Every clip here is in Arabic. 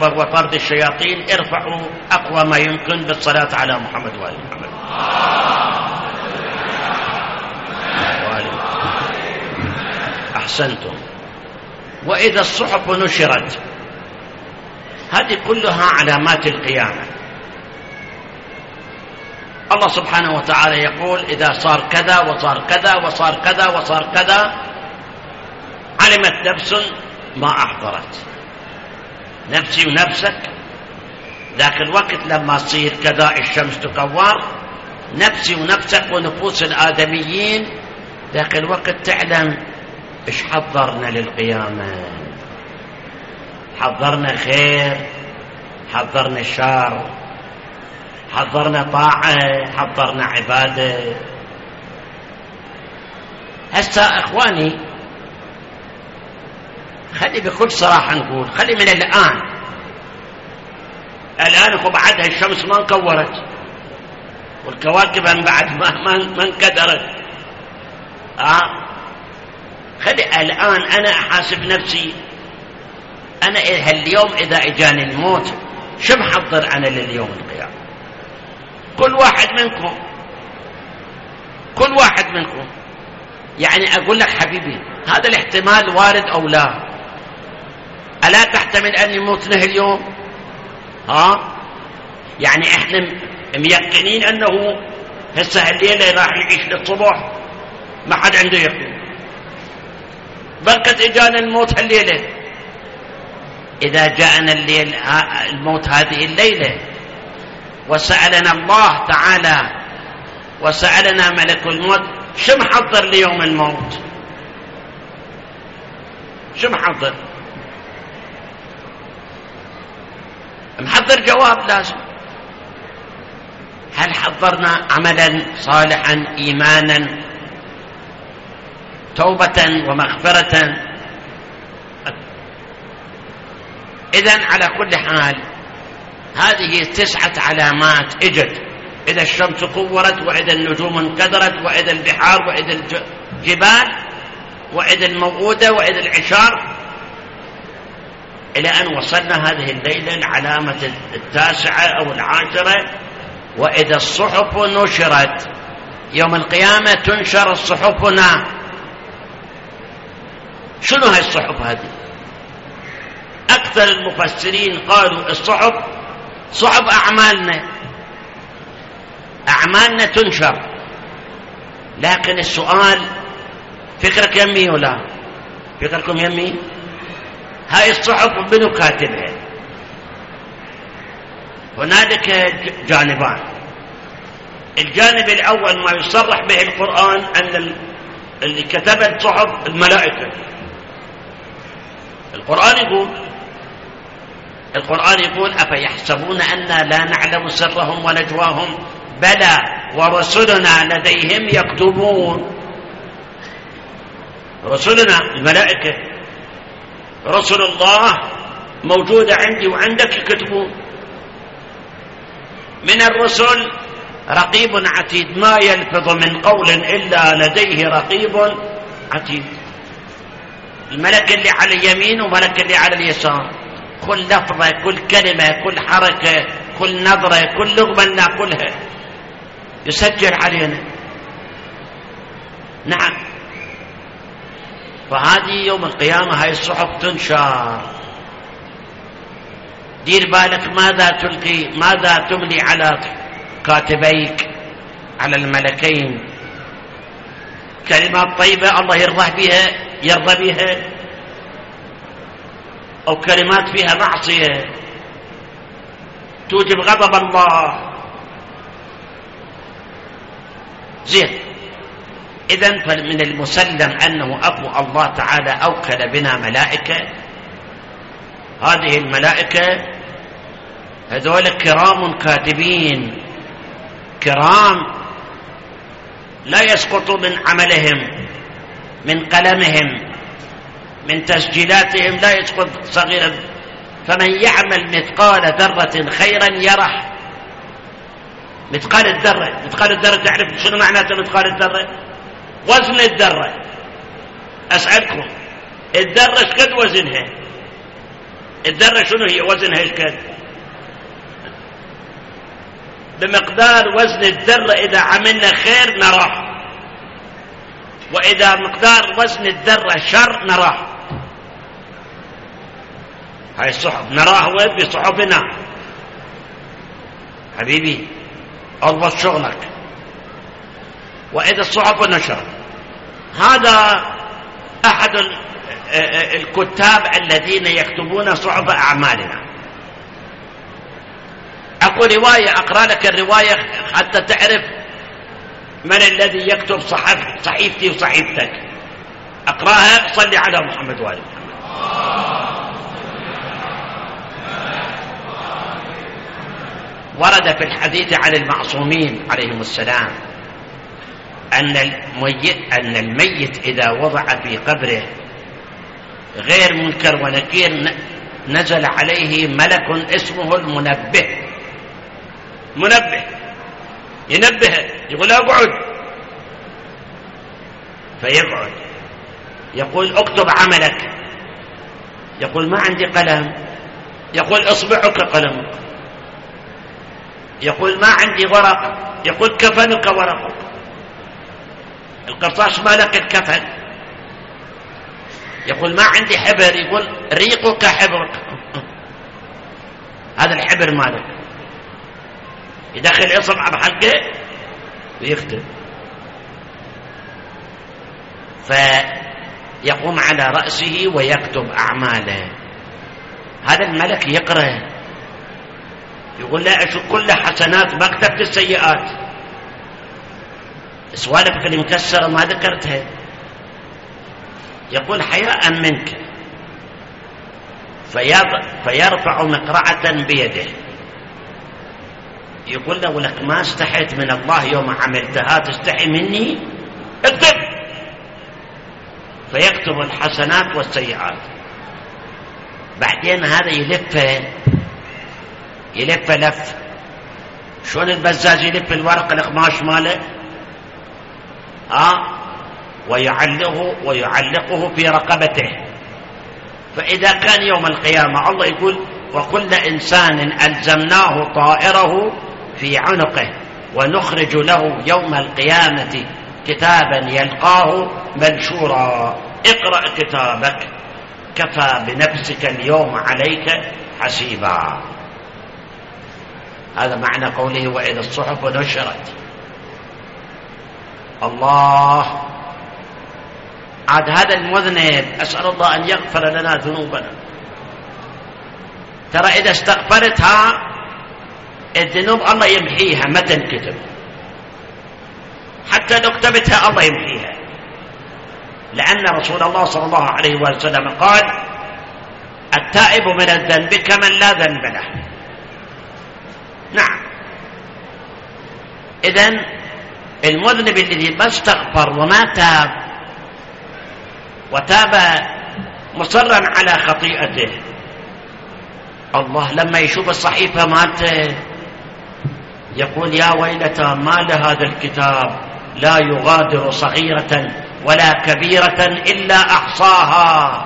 وطرد الشياطين، ارفعوا أقوى ما يمكن بالصلاة على محمد وآل محمد. أحسنتم. وإذا الصحف نشرت، هذه كلها علامات القيامة. الله سبحانه وتعالى يقول إذا صار كذا وصار كذا وصار كذا وصار كذا علمت نفس ما أحضرت. نفسي ونفسك ذاك الوقت لما تصير كذا الشمس تكور، نفسي ونفسك ونفوس الآدميين ذاك الوقت تعلم إيش حضرنا للقيامة. حضرنا خير، حضرنا شر، حضرنا طاعة، حضرنا عبادة. هسه إخواني خلي بكل صراحة نقول، خلي من الآن بعدها الشمس ما انكورت والكواكب بعد ما انكدرت. خلي الآن أنا أحاسب نفسي، أنا اليوم إذا إجاني الموت شو محضر أنا لليوم القيامة؟ كل واحد منكم يعني أقول لك حبيبي هذا الاحتمال وارد أو لا؟ ألا تحتمل أن يموتنا اليوم؟ يعني إحنا ميقنين أنه هسه الليلة راح يعيش للصبح؟ ما حد عنده يقين. بركة إجانا الموت هالليلة. إذا جاءنا الموت هذه الليلة وسألنا الله تعالى وسألنا ملك الموت شو محضر ليوم الموت؟ شو محضر؟ محضر جواب لازم. هل حضرنا عملا صالحا، إيمانا، توبة ومغفرة؟ إذن على كل حال هذه 9 علامات اجت. إذا الشمس كورت، وإذا النجوم انكدرت، وإذا البحار، وإذا الجبال، وإذا الموءودة، وإذا العشار، إلى أن وصلنا هذه الليلة العلامة 9 أو 10. وإذا الصحف نشرت، يوم القيامة تنشر صحفنا. شنو هاي الصحف هذه؟ أكثر المفسرين قالوا الصحف صحف أعمالنا تنشر. لكن السؤال، فكرك يمي ولا فكركم يمي؟ هاي الصحف منو كاتبها؟ هنالك جانبان. الجانب الأول ما يصرح به القرآن أن اللي كتب الصحف الملائكة. القرآن يقول أفيحسبون أننا لا نعلم سرهم ونجواهم بلى ورسلنا لديهم يكتبون. رسلنا الملائكة، رسل الله موجودة عندي وعندك يكتبون. من الرسل رقيب عتيد، ما يلفظ من قول إلا لديه رقيب عتيد. الملك اللي على اليمين وملك اللي على اليسار، كل لفظة، كل كلمة، كل حركة، كل نظرة، كل لغمة ناكلها يسجل علينا. نعم. فهذه يوم القيامة هاي الصحف تنشر. دير بالك ماذا تملي على كاتبيك، على الملكين. كلمات طيبة الله يرضى بها، أو كلمات فيها معصية توجب غضب الله. زين. إذن فمن المسلم أنه أبو الله تعالى أوكل بنا ملائكة. هذه الملائكة هذول كرام كاتبين، كرام لا يسقط من عملهم، من قلمهم، من تسجيلاتهم لا يسقط صغيرا. فمن يعمل مثقال ذرة خيرا يره. مثقال الذرة تعرف شنو معناته مثقال الذرة؟ وزن الذرة. أسألكم الذرة شقد وزنها؟ الذرة شنو هي؟ وزنها ايش كان؟ بمقدار وزن الذرة إذا عملنا خير نراه، وإذا مقدار وزن الذرة شر نراه. هاي الصحف نراه وين؟ بصحفنا حبيبي، اضبط شغلك. وإذا الصحف نشرت، هذا أحد الكتاب الذين يكتبون صحف أعمالنا. أقول رواية، أقرأ لك الرواية حتى تعرف من الذي يكتب صحيفتي وصحيفتك. أقرأها، صلي على محمد وآل محمد. ورد في الحديث عن المعصومين عليهم السلام أن الميت إذا وضع في قبره غير منكر ونكير نزل عليه ملك اسمه المنبه. منبه ينبه، يقول اقعد، فيقعد، يقول اكتب عملك، يقول ما عندي قلم، يقول اصبعك قلمك، يقول ما عندي ورق، يقول كفنك ورقك. القرطاس مالك الكفن، يقول ما عندي حبر، يقول ريقك حبرك، هذا الحبر مالك. يدخل إصبع بحلقه ويكتب، فيقوم على رأسه ويكتب أعماله. هذا الملك يقرأ، يقول لا أشوف كل حسنات ما كتبت السيئات، سوالفك اللي مكسرة ما ذكرتها. يقول حياء منك، فيرفع مقرعة بيده، يقول له ولك ما استحيت من الله يوم عملتها تستحي مني؟ اكتب. فيكتب الحسنات والسيئات. بعدين هذا يلف لف، شلون البزاز يلف الورق القماش ماله، ويعلقه في رقبته. فإذا كان يوم القيامة الله يقول وكل إنسان ألزمناه طائره في عنقه ونخرج له يوم القيامة كتابا يلقاه منشورا اقرأ كتابك كفى بنفسك اليوم عليك حسيبا. هذا معنى قوله وإذا الصحف نشرت. الله، عاد هذا المذنب أسأل الله أن يغفر لنا ذنوبنا. ترى إذا استغفرتها الذنوب الله يمحيها، ما تنكتب، حتى لو كتبتها الله يمحيها، لأن رسول الله صلى الله عليه وسلم قال التائب من الذنب كمن لا ذنب له. نعم، إذن المذنب الذي ما استغفر وما تاب وتاب مصرا على خطيئته، الله لما يشوف الصحيفة مالته يقول يا ويلتى ما لهذا الكتاب لا يغادر صغيرة ولا كبيرة إلا أحصاها.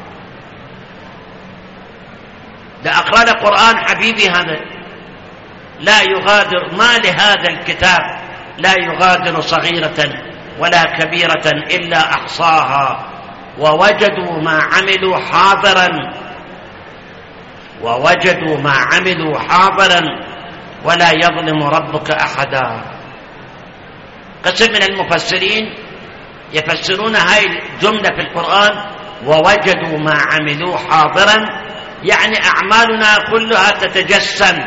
ده أقرأ القرآن حبيبي، هذا لا يغادر، ما لهذا الكتاب لا يغادر صغيرة ولا كبيرة إلا أحصاها ووجدوا ما عملوا حاضرا، ووجدوا ما عملوا حاضرا ولا يظلم ربك أحدا. قسم من المفسرين يفسرون هاي الجملة في القرآن ووجدوا ما عملوا حاضرا، يعني أعمالنا كلها تتجسم.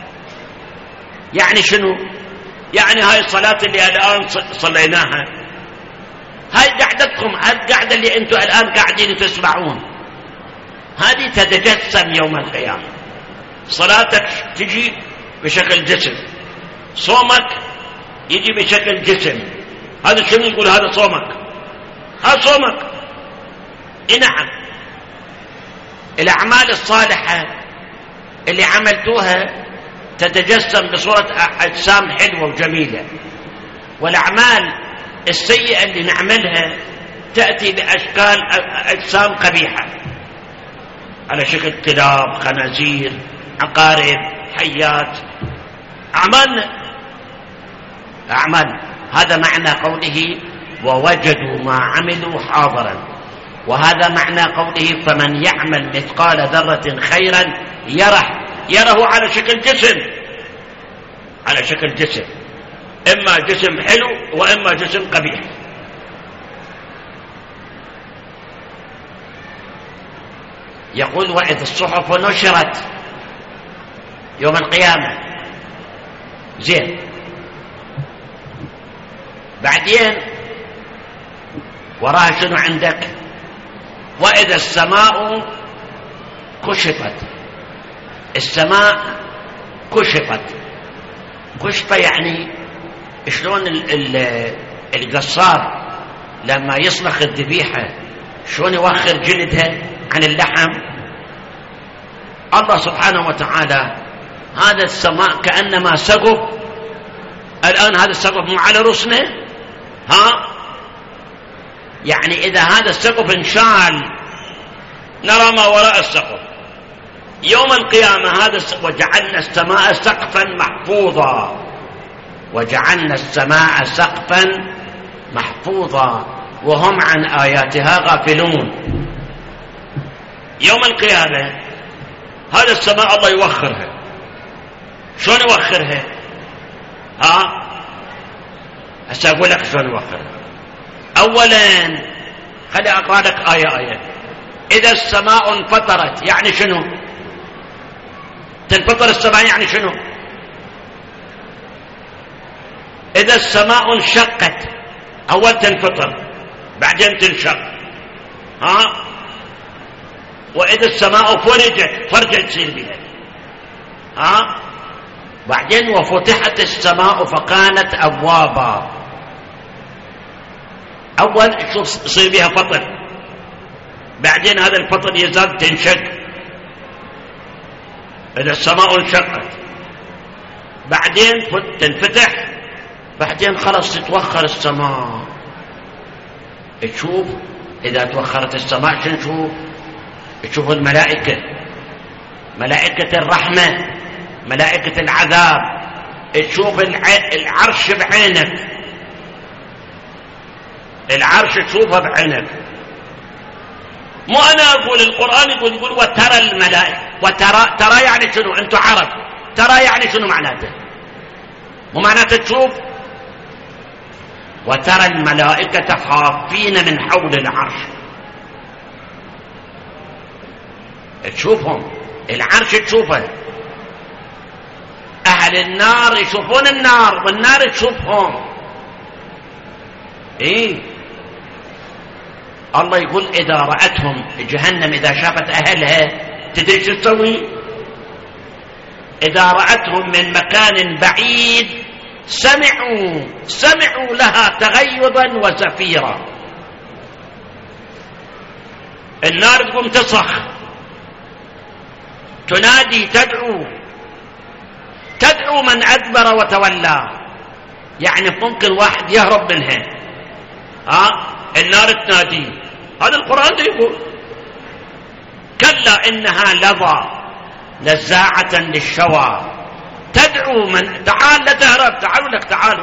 يعني شنو؟ يعني هاي الصلاة اللي الآن صليناها، هاي قعدتكم، هاي القعدة اللي أنتم الآن قاعدين تسمعون، هذه تتجسم يوم القيامة. صلاتك تجي بشكل جسم، صومك يجي بشكل جسم. هذا شنو يقول؟ هذا صومك، هذا صومك. نعم، الأعمال الصالحة اللي عملتوها تتجسم بصورة أجسام حلوة وجميلة، والأعمال السيئة اللي نعملها تأتي بأشكال أجسام قبيحة. على شكل كلاب، خنازير، عقارب، حيات، أعمال. هذا معنى قوله ووجدوا ما عملوا حاضرا، وهذا معنى قوله فمن يعمل مثقال ذرة خيرا يره على شكل جسم، على شكل جسم، إما جسم حلو وإما جسم قبيح. يقول وإذ الصحف نشرت يوم القيامة، زين، بعدين وراها شنو عندك؟ وإذا السماء كشطت. السماء كشطت، كشطة يعني شلون القصار لما يصلخ الذبيحة شلون يوخر جلدها عن اللحم. الله سبحانه وتعالى هذا السماء كأنما سقف. الآن هذا السقف مو على رؤوسنا، يعني إذا هذا السقف انشال نرى ما وراء السقف. يوم القيامة هذا وجعلنا السماء سقفا محفوظا، وجعلنا السماء سقفا محفوظا وهم عن آياتها غافلون. يوم القيامة هذا السماء الله يوخرها. شلون يوخرها؟ هسه أقول لك شلون يوخرها. أولا خلي أقرأ لك آية. إذا السماء انفطرت يعني شنو؟ تنفطر السماء يعني شنو؟ إذا السماء انشقت، أول تنفطر بعدين تنشق. وإذا السماء فرجت تصير بها. بعدين وفتحت السماء فكانت أبوابا. أول شوف يصير بها فطر، بعدين هذا الفطر يزال تنشق. إذا السماء انشقت بعدين تنفتح، بعدين خلص تتوخر السماء. تشوف إذا توخرت السماء شو نشوف؟ تشوف الملائكة، ملائكة الرحمة، ملائكة العذاب، تشوف العرش بعينك، العرش تشوفه بعينك. مو أنا أقول، القرآن يقول وترى الملائكة. ترى يعني شنو؟ أنتم عرب، ترى يعني شنو معناته؟ مو معناته تشوف. وترى الملائكة حافين من حول العرش، تشوفهم، العرش تشوفه. أهل النار يشوفون النار والنار تشوفهم. الله يقول إذا رأتهم جهنم، إذا شافت أهلها تدري شو تسوي؟ إذا رأتهم من مكان بعيد سمعوا لها تغيظا وزفيرا. النار تقوم تصخ، تنادي، تدعو من أدبر وتولى، يعني ممكن واحد يهرب منها. النار تنادي. هذا القرآن يقول كلا إنها لظى نزاعة للشوى تدعو من تعال، لا تهرب، تعال لك، تعال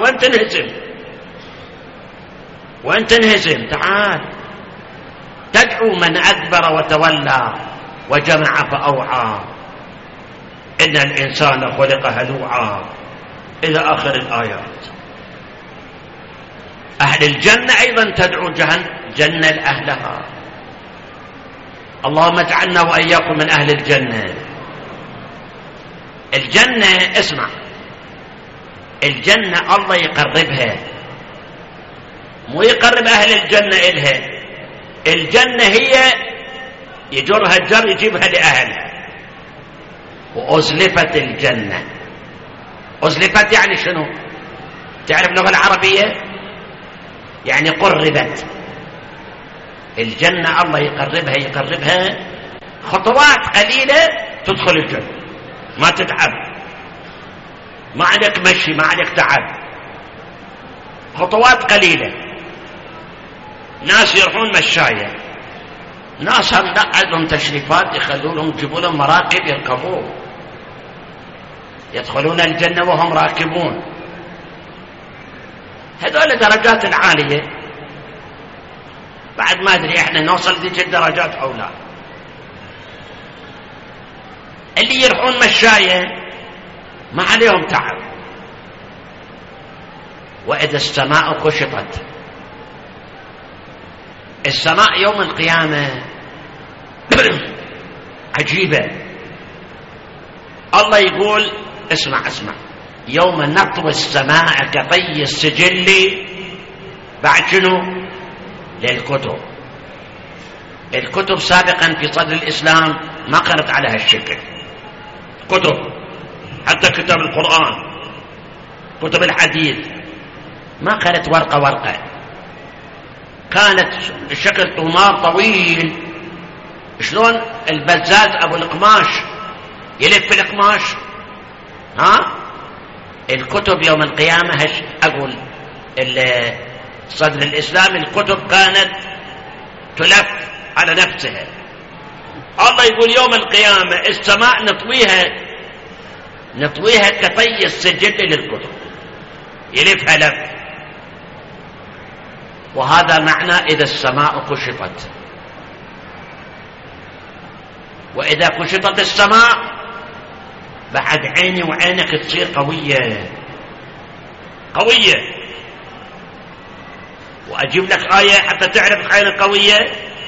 وين تنهزم تعال. تدعو من أدبر وتولى وجمع فأوعى إن الإنسان خلق هلوعا إلى آخر الآيات. أهل الجنة أيضا تدعو جنة لأهلها. اللهم اجعلنا وإياكم من أهل الجنة. الجنة اسمع، الجنة الله يقربها، مو يقرب أهل الجنة إلها. الجنة هي يجرها الجر يجيبها لأهلها. وأزلفت الجنة. أزلفت يعني شنو؟ تعرف اللغة العربية؟ يعني قربت. الجنة الله يقربها خطوات قليلة تدخل الجنة، ما تتعب، ما عليك مشي، ما عليك تعب، خطوات قليلة. ناس يروحون مشاية ناس هم لا عندهم تشريفات يخلونهم يجيبوا لهم مراكب يركبوه، يدخلون الجنة وهم راكبون. هذول درجات العالية، بعد ما أدري إحنا نوصل ذيك الدرجات أو لا. اللي يروحون مشاية ما عليهم تعب. وإذا السماء كشطت، السماء يوم القيامة عجيبة. الله يقول اسمع يوم نطوي السماء كطي السجل بعد شنو؟ للكتب. الكتب سابقا في صدر الإسلام ما كانت على هالشكل. كتب حتى كتاب القرآن، كتب الحديث ما كانت ورقة، كانت الشكل طمار طويل. شلون البزاز أبو القماش يلف القماش، الكتب يوم القيامة أقول صدر الإسلام الكتب كانت تلف على نفسها. الله يقول يوم القيامة السماء نطويها كطي السجل للكتب، يلفها لف. وهذا معنى إذا السماء كشطت. وإذا كشطت السماء بعد عيني وعينك تصير قوية. وأجيب لك آية حتى تعرف عينك قوية.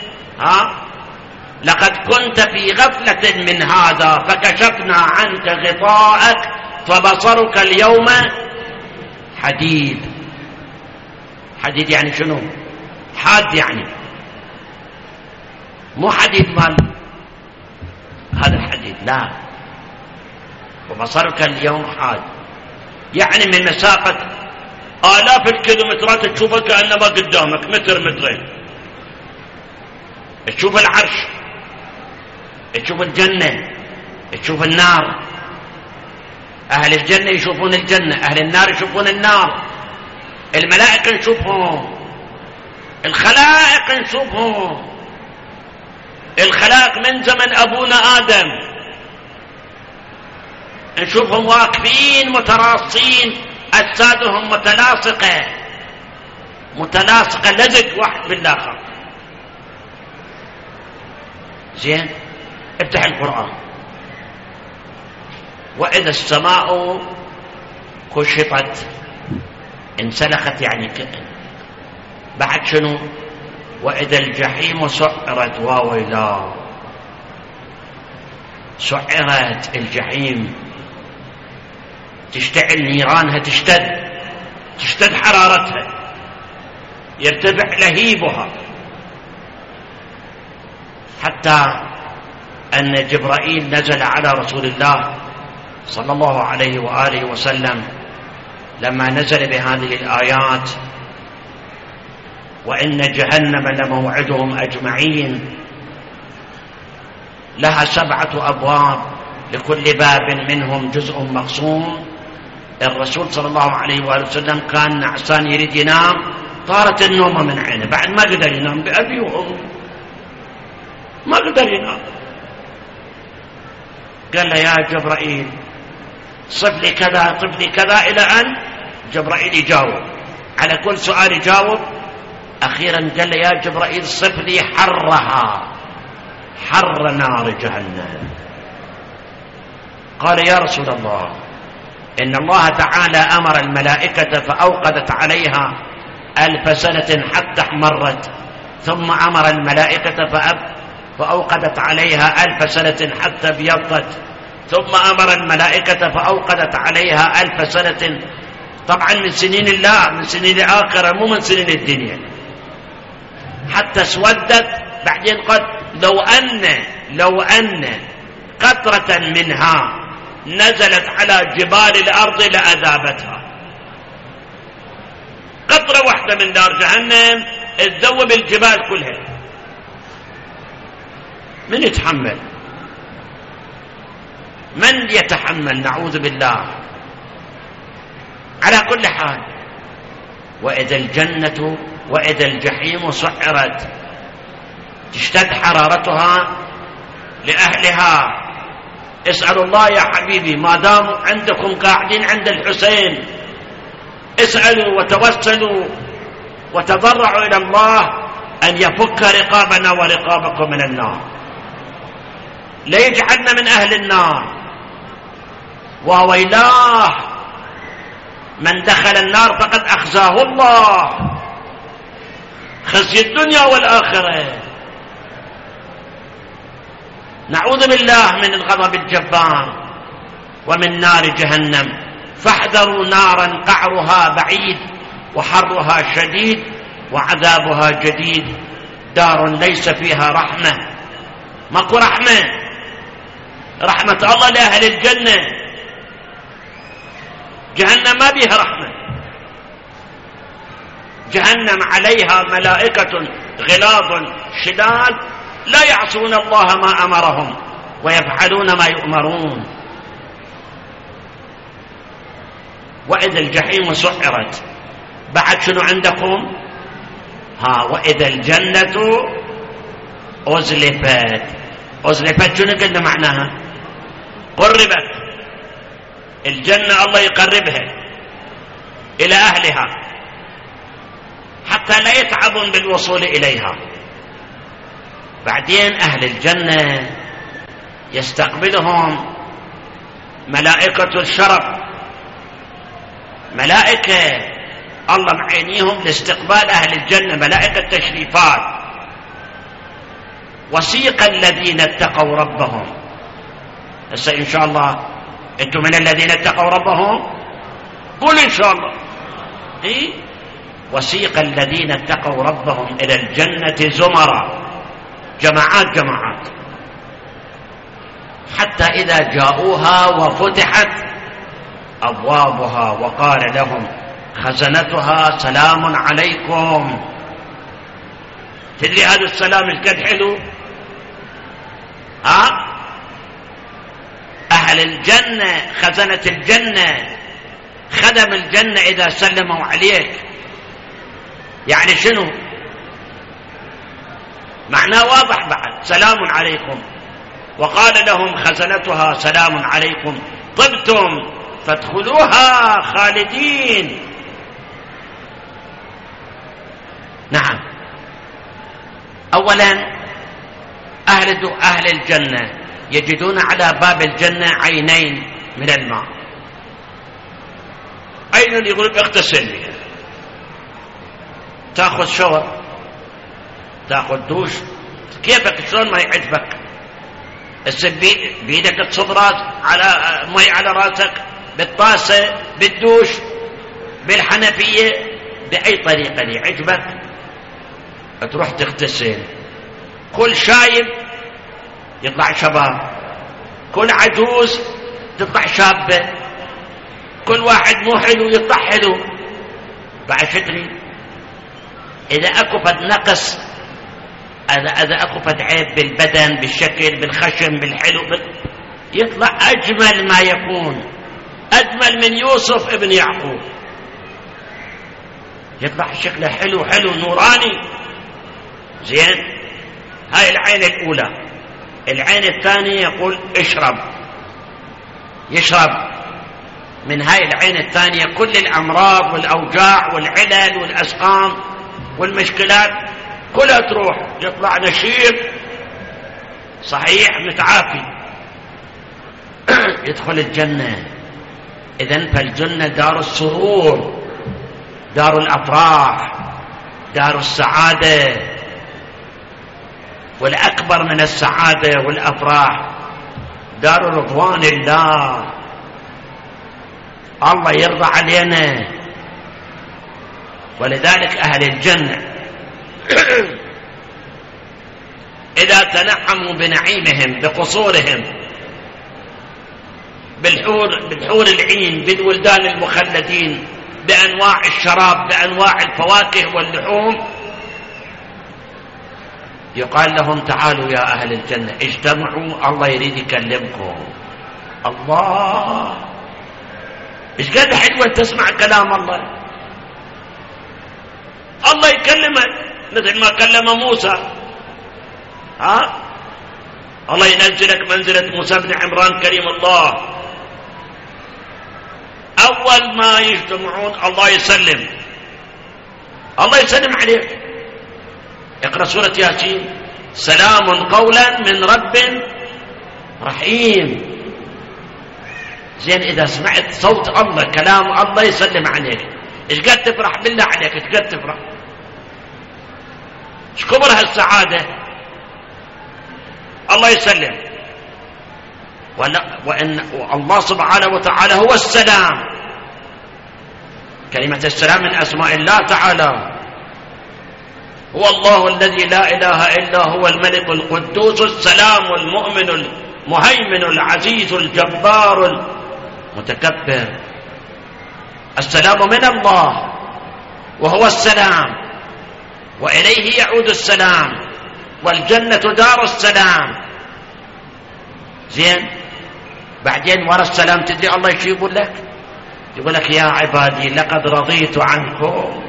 لقد كنت في غفلة من هذا فكشفنا عنك غطاءك فبصرك اليوم حديد. حديد يعني شنو؟ حاد، يعني مو حديد مال هذا الحديد، لا. وبصرك اليوم حاد يعني من مسافة آلاف الكيلومترات تشوفه كأنما قدامك مترين. تشوف العرش، تشوف الجنة، تشوف النار. أهل الجنة يشوفون الجنة، أهل النار يشوفون النار. الملائكة نشوفهم، الخلائق نشوفهم، الخلائق من زمن أبونا آدم نشوفهم واقفين متراصين، أجسادهم متلاصقة لزق واحد بالآخر. زين، افتح القرآن. وإذا السماء كشطت انسلخت، يعني بعد شنو؟ وإذا الجحيم سعرت، وويلا سعرت الجحيم، تشتعل نيرانها، تشتد حرارتها، يرتفع لهيبها، حتى أن جبرائيل نزل على رسول الله صلى الله عليه وآله وسلم لما نزل بهذه الآيات: وإن جهنم لموعدهم أجمعين، لها 7 أبواب لكل باب منهم جزء مقسوم. الرسول صلى الله عليه وآله وسلم كان نعسان يريد ينام، طارت النوم من عينه، بعد ما قدر ينام بأبي وأمي، ما قدر ينام. قال له: يا جبرائيل صف لي كذا، صف لي كذا، إلى أن جبرائيل يجاوب على كل سؤال يجاوب. أخيرا قال له: يا جبرائيل صف لي حرها، حر نار جهنم. قال: يا رسول الله، إن الله تعالى أمر الملائكة فأوقدت عليها 1000 سنة حتى احمرت، ثم أمر الملائكة فأوقدت عليها 1000 سنة حتى ابيضت، ثم أمر الملائكة فأوقدت عليها 1000 سنة، طبعا من سنين الله، من سنين الآخرة، مو من سنين الدنيا، حتى اسودت. بعدين قد لو أن قطرة منها نزلت على جبال الأرض لأذابتها. قطرة واحدة من نار جهنم تذوب الجبال كلها. من يتحمل؟ من يتحمل؟ نعوذ بالله. على كل حال، وإذا الجنة وإذا الجحيم سعرت، تشتد حرارتها لأهلها. اسألوا الله يا حبيبي ما دام عندكم قاعدين عند الحسين، اسألوا وتوسلوا وتضرعوا إلى الله أن يفك رقابنا ورقابكم من النار، لا يجعلنا من أهل النار. وويلاه من دخل النار فقد أخزاه الله خزي الدنيا والآخرة. نعوذ بالله من الغضب الجبار ومن نار جهنم. فاحذروا نارا قعرها بعيد وحرها شديد وعذابها جديد، دار ليس فيها رحمة. ماكو رحمة، رحمة الله لأهل الجنة. جهنم ما بيها رحمة. جهنم عليها ملائكة غلاظ شداد لا يعصون الله ما أمرهم ويفعلون ما يؤمرون. وإذا الجحيم سعرت، بعد شنو عندكم؟ وإذا الجنة أزلفت. أزلفت شنو قلنا معناها؟ قربت. الجنة الله يقربها إلى أهلها حتى لا يتعبون بالوصول إليها. بعدين أهل الجنة يستقبلهم ملائكة الشرف، ملائكة الله معينيهم لاستقبال أهل الجنة، ملائكة تشريفات. وسيق الذين اتقوا ربهم. هسه إن شاء الله أنتم من الذين اتقوا ربهم؟ قل إن شاء الله. وسيق الذين اتقوا ربهم إلى الجنة زمرا، جماعات جماعات، حتى إذا جاءوها وفتحت أبوابها وقال لهم خزنتها سلام عليكم. تدري هذا السلام الكد حلو؟ أهل الجنة، خزنة الجنة، خدم الجنة إذا سلموا عليك يعني شنو معناه؟ واضح بعد. سلام عليكم. وقال لهم خزنتها سلام عليكم طبتم فادخلوها خالدين. نعم. أولا أهل الجنة يجدون على باب الجنة عينين من الماء. عين يقول اغتسل بها، تأخذ شاور، تأخذ دوش، كيفك شلون ما يعجبك. بيدك تصب على مي على راسك، بالطاسة، بالدوش، بالحنفية، بأي طريقة يعجبك تروح تغتسل. كل شايب يطلع شباب، كل عجوز تطلع شابة، كل واحد مو حلو يطلع حلو. بعد شتري إذا أكو فد نقص، إذا أكو فد عيب بالبدن، بالشكل، بالخشم، بالحلو، يطلع أجمل ما يكون، أجمل من يوسف ابن يعقوب. يطلع شكله حلو حلو نوراني زين. هاي العين الأولى. العين الثانية يقول اشرب، يشرب من هاي العين الثانية كل الأمراض والأوجاع والعلل والأسقام والمشكلات كلها تروح، يطلع نشيط صحيح متعافي. يدخل الجنة. إذن فالجنة دار السرور، دار الأفراح، دار السعادة. والأكبر من السعادة والأفراح دار رضوان الله. الله يرضى علينا. ولذلك أهل الجنة إذا تنعموا بنعيمهم بقصورهم بالحور العين، بالولدان المخلدين، بأنواع الشراب، بأنواع الفواكه واللحوم، يقال لهم تعالوا يا أهل الجنة اجتمعوا، الله يريد يكلمكم. الله إيش قد حلوة تسمع كلام الله. الله يكلمك مثل ما كلم موسى الله ينزلك منزلة موسى بن عمران كريم الله. أول ما يجتمعون الله يسلم عليك. اقرأ سورة ياسين، سلام قولا من رب رحيم. زين، إذا سمعت صوت الله كلام الله يسلم عليك، إيش قد تفرح بالله عليك؟ إيش قد تفرح؟ إيش كبر هالسعادة؟ الله يسلم. وإن الله سبحانه وتعالى هو السلام. كلمة السلام من أسماء الله تعالى. هو الله الذي لا إله إلا هو الملك القدوس السلام المؤمن المهيمن العزيز الجبار المتكبر. السلام من الله وهو السلام، وإليه يعود السلام، والجنة دار السلام. زين، بعدين ورا السلام تدري الله شو يقول لك؟ يقول لك يا عبادي لقد رضيت عنكم.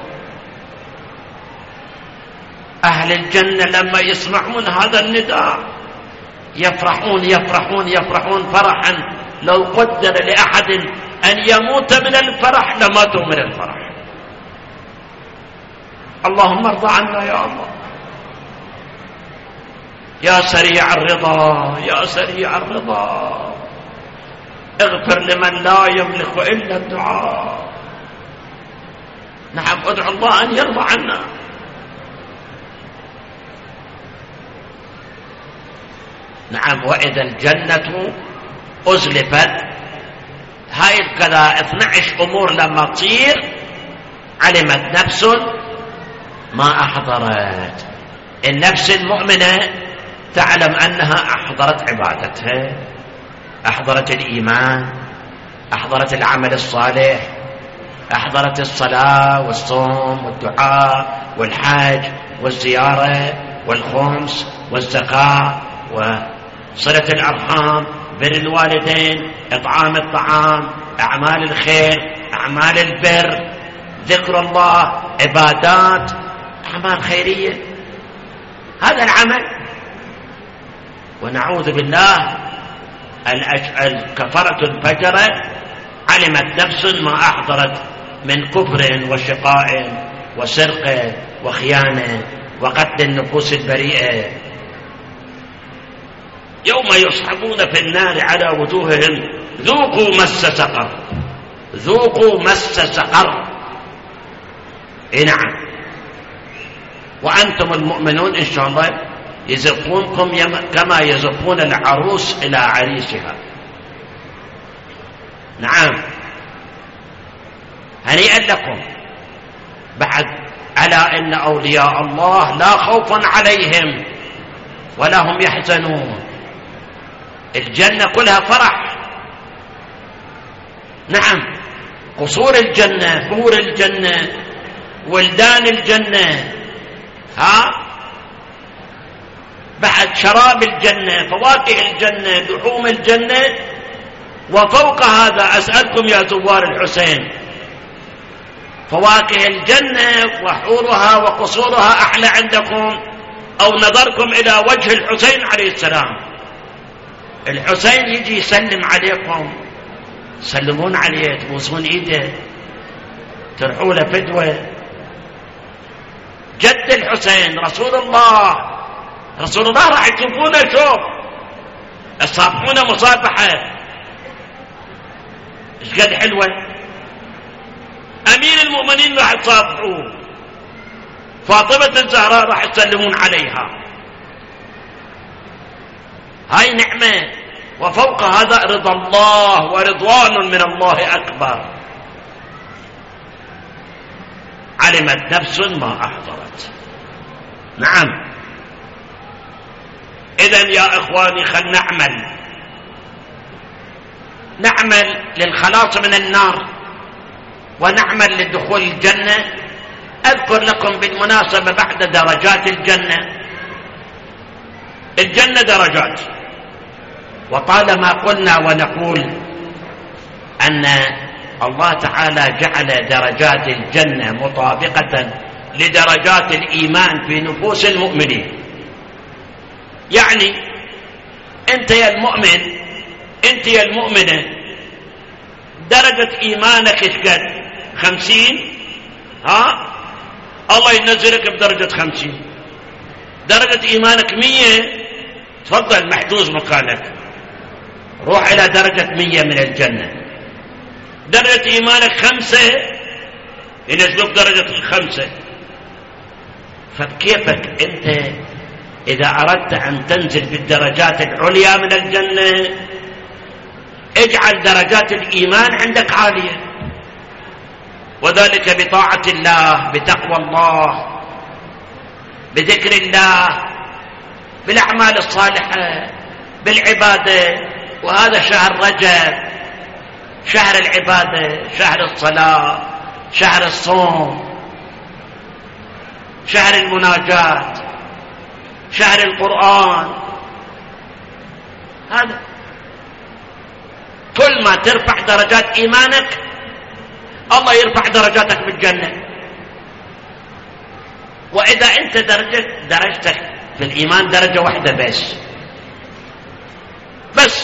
أهل الجنة لما يسمعون هذا النداء يفرحون يفرحون يفرحون فرحا لو قدر لأحد أن يموت من الفرح لماتوا من الفرح. اللهم ارضى عنا يا الله، يا سريع الرضا، يا سريع الرضا، اغفر لمن لا يملك إلا الدعاء. نعم، ادعو الله أن يرضى عنا. نعم، وإذا الجنة أزلفت، هاي كذا 12 أمور لما تصير علمت نفس ما أحضرت. النفس المؤمنة تعلم أنها أحضرت عبادتها، أحضرت الإيمان، أحضرت العمل الصالح، أحضرت الصلاة والصوم والدعاء والحج والزيارة والخمس والزكاة وصلة الأرحام، بر الوالدين، إطعام الطعام، أعمال الخير، أعمال البر، ذكر الله، عبادات، أعمال خيرية. هذا العمل. ونعوذ بالله الكفرة الفجرة علمت نفس ما أحضرت من كفر وشقاء وسرقة وخيانة وقتل النفوس البريئة. يوم يصحبون في النار على وجوههم ذوقوا مس سقر، ذوقوا مس سقر. نعم، وأنتم المؤمنون إن شاء الله يزفونكم كما يزفون العروس إلى عريسها. نعم، هنيئا لكم. بعد ألا إن أولياء الله لا خوف عليهم ولا هم يحزنون. الجنة كلها فرح. نعم، قصور الجنة، حور الجنة، ولدان الجنة، بعد شراب الجنة، فواكه الجنة، لحوم الجنة. وفوق هذا أسألكم يا زوار الحسين، فواكه الجنة وحورها وقصورها أحلى عندكم أو نظركم إلى وجه الحسين عليه السلام؟ الحسين يجي يسلم عليكم، تسلمون عليه، تبوسون ايده، ترحوا له فدوه. جد الحسين رسول الله، رسول الله راح تشوفونه، شوف تصافحونه مصافحه ايش قد حلوه. امير المؤمنين راح تصافحوه، فاطمه الزهراء راح تسلمون عليها. هاي نعمة. وفوق هذا رضا الله ورضوان من الله أكبر. علمت نفس ما أحضرت. نعم، إذن يا إخواني خل نعمل للخلاص من النار ونعمل لدخول الجنة. أذكر لكم بالمناسبة بعد درجات الجنة. الجنة درجات، وطالما قلنا ونقول أن الله تعالى جعل درجات الجنة مطابقة لدرجات الإيمان في نفوس المؤمنين، يعني أنت يا المؤمن، أنت يا المؤمنة، درجة إيمانك إيش قد؟ 50. الله ينزلك بدرجة 50. درجة إيمانك 100، تفضل محجوز مكانك، روح إلى درجة 100 من الجنة. درجة إيمانك 5، ينزلك درجة 5. فبكيفك أنت إذا أردت أن تنزل بالدرجات العليا من الجنة اجعل درجات الإيمان عندك عالية، وذلك بطاعة الله، بتقوى الله، بذكر الله، بالأعمال الصالحة، بالعبادة. وهذا شهر رجب، شهر العبادة، شهر الصلاة، شهر الصوم، شهر المناجاة، شهر القرآن. هذا كل ما ترفع درجات إيمانك الله يرفع درجاتك بالجنة. وإذا أنت درجتك في الإيمان درجة واحدة بس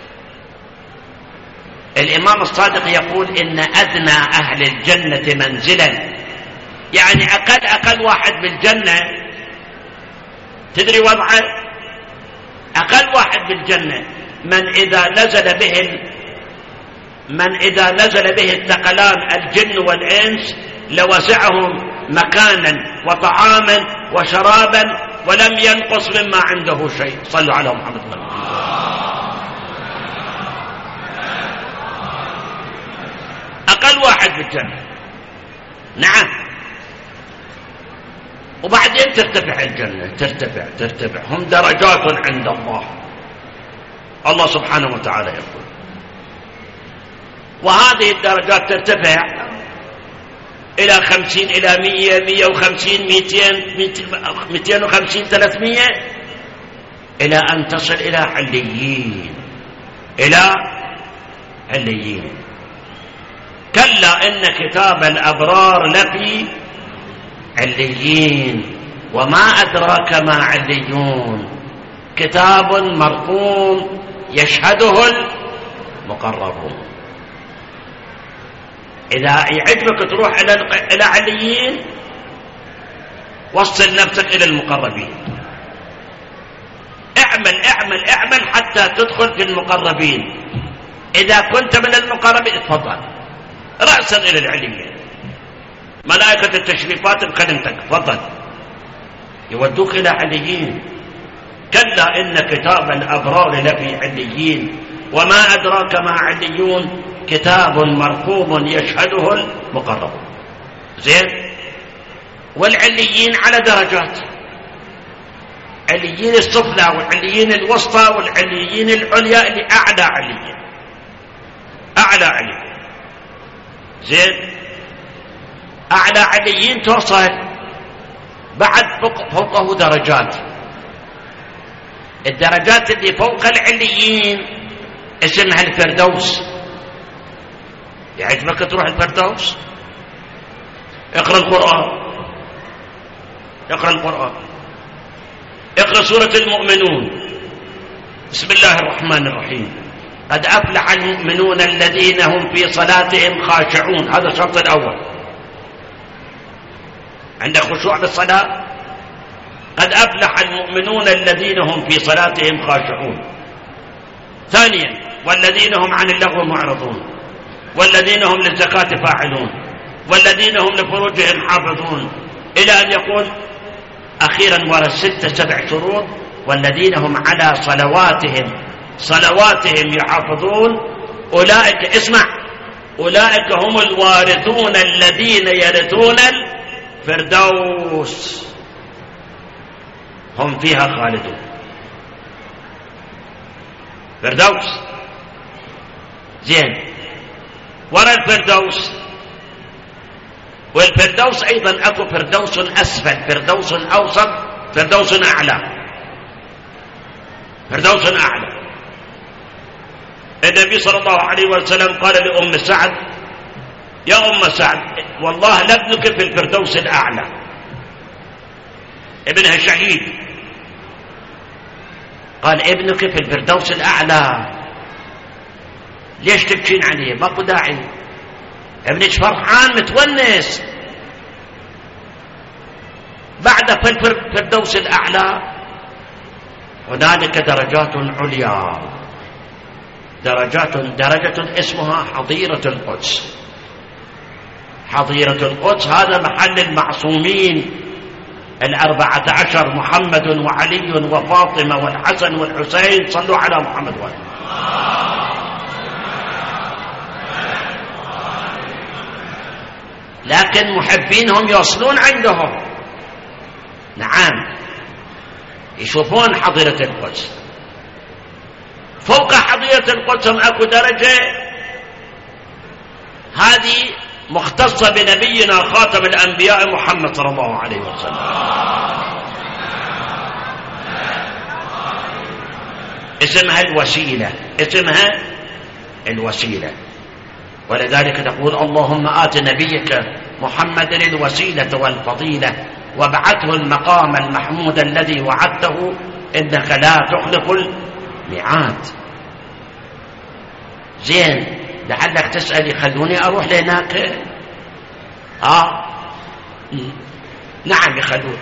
الإمام الصادق يقول إن أدنى أهل الجنة منزلا، يعني أقل واحد بالجنة، تدري وضعه؟ أقل واحد بالجنة من إذا نزل به الثقلان الجن والإنس لوسعهم مكانا وطعاما وشرابا ولم ينقص مما عنده شيء. صلوا على محمد صلى الله عليه وسلم. أقل واحد بالجنة، نعم. وبعدين ترتفع الجنة، ترتفع، هم درجات عند الله سبحانه وتعالى يقول. وهذه الدرجات ترتفع إلى 50، إلى 100، 150، 200، 250، 300، إلى أن تصل إلى عليين. كلا إن كتاب الأبرار لفي عليين، وما أدراك ما عليون، كتاب مرقوم يشهده المقربون. إذا يعجبك تروح إلى عليين وصل نفسك إلى المقربين، اعمل حتى تدخل في المقربين. إذا كنت من المقربين تفضل رأسا إلى العليين، ملائكة التشريفات بخدمتك، تفضل يودوك إلى عليين. كلا إن كتاب الأبرار لفي عليين، وما أدراك ما عليون، كتاب مرقوم يشهده المقربون. زين. والعليين على درجات، عليين السفلى والعليين الوسطى والعليين العليا اللي أعلى عليين. زين. أعلى عليين توصل بعد فوقه درجات. الدرجات اللي فوق العليين اسمها الفردوس. يعجبك تروح الفردوس؟ اقرأ القرآن، اقرأ سورة المؤمنون. بسم الله الرحمن الرحيم. قد أفلح المؤمنون الذين هم في صلاتهم خاشعون. هذا الشرط الأول، عندك خشوع بالصلاة. قد أفلح المؤمنون الذين هم في صلاتهم خاشعون. ثانيا، والذين هم عن اللغو معرضون، والذين هم للزكاة فاعلون، والذين هم لفروجهم حافظون، إلى أن يقول أخيرا ورا 6 7 شروط. والذين هم على صلواتهم يحافظون. أولئك، اسمع، أولئك هم الوارثون الذين يرثون الفردوس، هم فيها خالدون. فردوس. زين. وراء الفردوس، والفردوس أيضا أكو فردوس أسفل، فردوس أوسط، فردوس أعلى. النبي صلى الله عليه وسلم قال لأم سعد: يا أم سعد، والله لابنك في الفردوس الأعلى، ابنها شهيد. قال ابنك في الفردوس الأعلى، ليش تبكين عليه؟ ماكو داعي، ابنك فرحان متونس. بعد في الفردوس الأعلى هنالك درجات عليا، درجة اسمها حظيرة القدس. حظيرة القدس هذا محل المعصومين 14، محمد وعلي وفاطمة والحسن والحسين. صلوا على محمد وآله. لكن محبينهم يوصلون عندهم، نعم، يشوفون حظيرة القدس. فوق حظيرة القدس اكو درجة، هذه مختصة بنبينا خاتم الأنبياء محمد صلى الله عليه وسلم. اسمها الوسيلة، اسمها الوسيلة. ولذلك نقول اللهم آت نبيك محمد الوسيلة والفضيلة وابعثه المقام المحمود الذي وعدته إنك لا تخلف الميعاد. زين، لعلك تسأل يخلوني أروح لهناك؟ نعم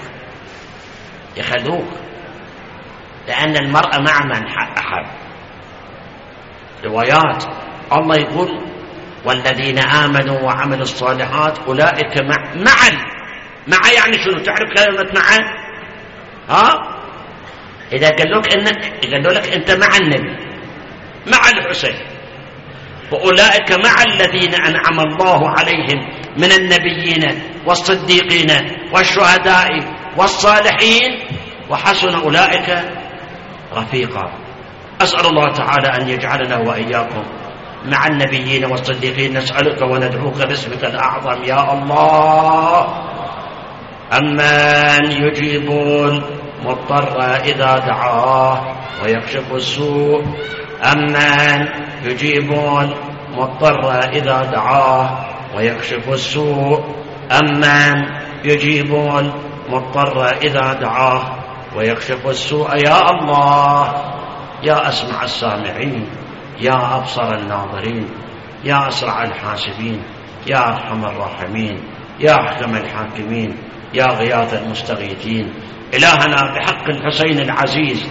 يخلوك، لأن المرأة مع من أحب. روايات الله يقول والذين آمنوا وعملوا الصالحات أولئك مع يعني شنو؟ تعرف كلمة مع؟ إذا قالوا لك أنت مع النبي، مع الحسين، وأولئك مع الذين أنعم الله عليهم من النبيين والصديقين والشهداء والصالحين وحسن أولئك رفيقا. أسأل الله تعالى أن يجعلنا وإياكم مع النبيين والصديقين. نسألك وندعوك باسمك الأعظم يا الله. أمن يجيبون مضطر إذا دعاه ويكشف السوء، أمن يجيبون مضطر إذا دعاه ويكشف السوء، أمن يجيبون مضطر إذا دعاه ويكشف السوء. يا الله، يا أسمع السامعين، يا أبصر الناظرين، يا أسرع الحاسبين، يا أرحم الراحمين، يا أحكم الحاكمين، يا غياث المستغيثين. إلهنا بحق الحسين العزيز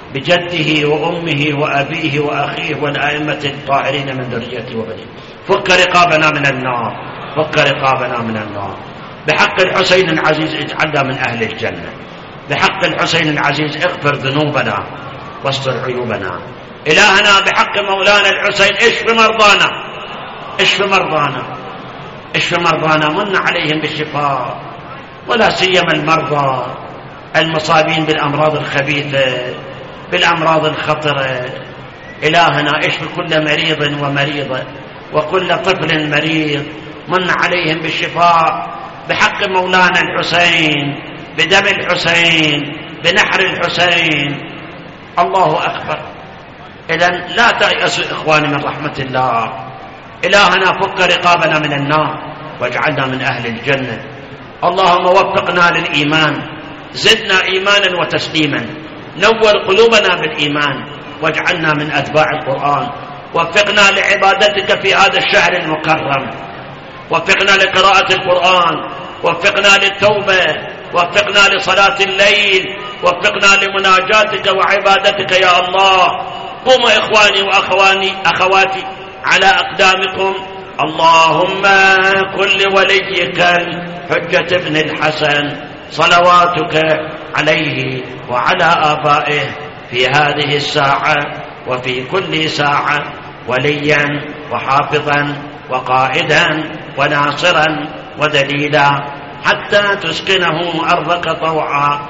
بجده وأمه وأبيه وأخيه والأئمة الطاهرين من ذريته وبنيه، فك رقابنا من النار، فك رقابنا من النار. بحق الحسين العزيز اجعلنا من أهل الجنة. بحق الحسين العزيز اغفر ذنوبنا واستر عيوبنا. إلهنا بحق مولانا الحسين اشف مرضانا، اشف مرضانا، اشف مرضانا، من عليهم بالشفاء، ولا سيما المرضى المصابين بالأمراض الخبيثة، بالأمراض الخطرة. إلهنا اشف كل مريض ومريضة وكل طفل مريض، من عليهم بالشفاء بحق مولانا الحسين، بدم الحسين، بنحر الحسين. الله أكبر. إذن لا تيأسوا إخواني من رحمة الله. إلهنا فك رقابنا من النار واجعلنا من أهل الجنة. اللهم وفقنا للإيمان، زدنا إيمانا وتسليما، نور قلوبنا بالإيمان واجعلنا من أتباع القرآن. وفقنا لعبادتك في هذا الشهر المكرم، وفقنا لقراءة القرآن، وفقنا للتوبة، وفقنا لصلاة الليل، وفقنا لمناجاتك وعبادتك يا الله. قوموا إخواني وأخواتي على أقدامكم. اللهم كن لوليك الحجة ابن الحسن صلواتك عليه وعلى آبائه في هذه الساعة وفي كل ساعة وليا وحافظا وقائدا وناصرا ودليلا، حتى تسكنه أرضك طوعا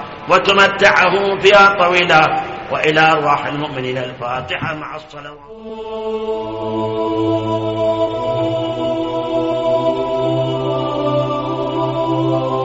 وتمتعه فيها طويلا. وإلى أرواح المؤمنين الفاتحة مع الصلوات.